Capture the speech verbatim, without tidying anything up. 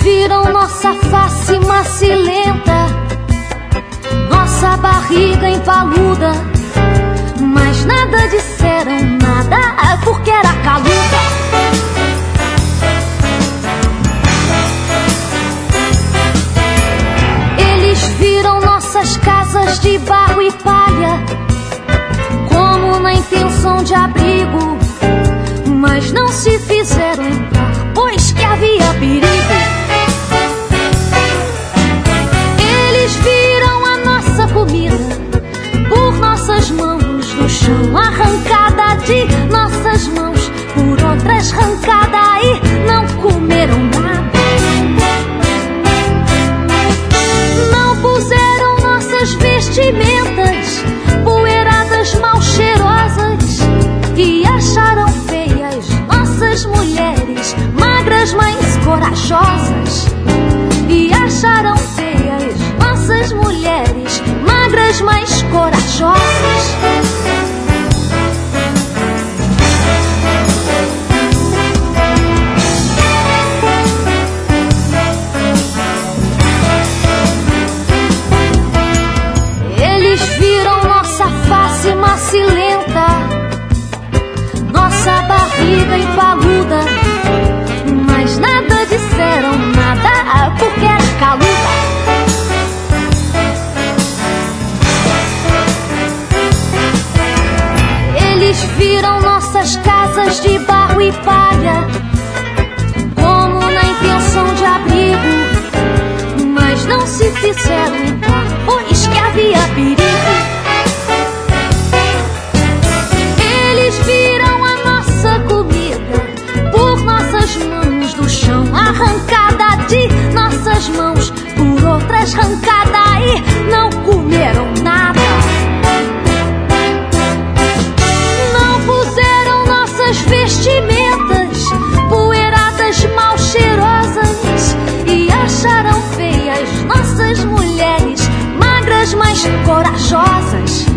viram nossa face macilenta, nossa barriga empaluda, mas nada disseram nada, porque era caluda. Eles viram nossas casas de barro e palha, como na intenção de abrigo, mas não se fizeram entrar, pois que havia perigo. Eles viram a nossa comida por nossas mãos no chão, arrancada de nossas mãos por outras arrancada, e não comeram nada. Não puseram nossas vestimentas poeiradas, mal cheirosas, e acharam feias nossas mulheres magras, mas corajosas. E acharam feias nossas mulheres magras, mas corajosas. Eles viram nossa face macilenta, nossa barriga empaluda, mas nada disseram nada, porque era caluda. Eles viram nossas casas de barro e palha, como na intenção de abrigo, mas não se fizeram entrar, pois que havia perigo. Eles viram a nossa comida por nossas mãos do chão, arrancada de nossas mãos por outras arrancada, e não comeram nada. Não puseram nossas vestimentas poeiradas, mal cheirosas, e acharam feias nossas mulheres magras, mas corajosas.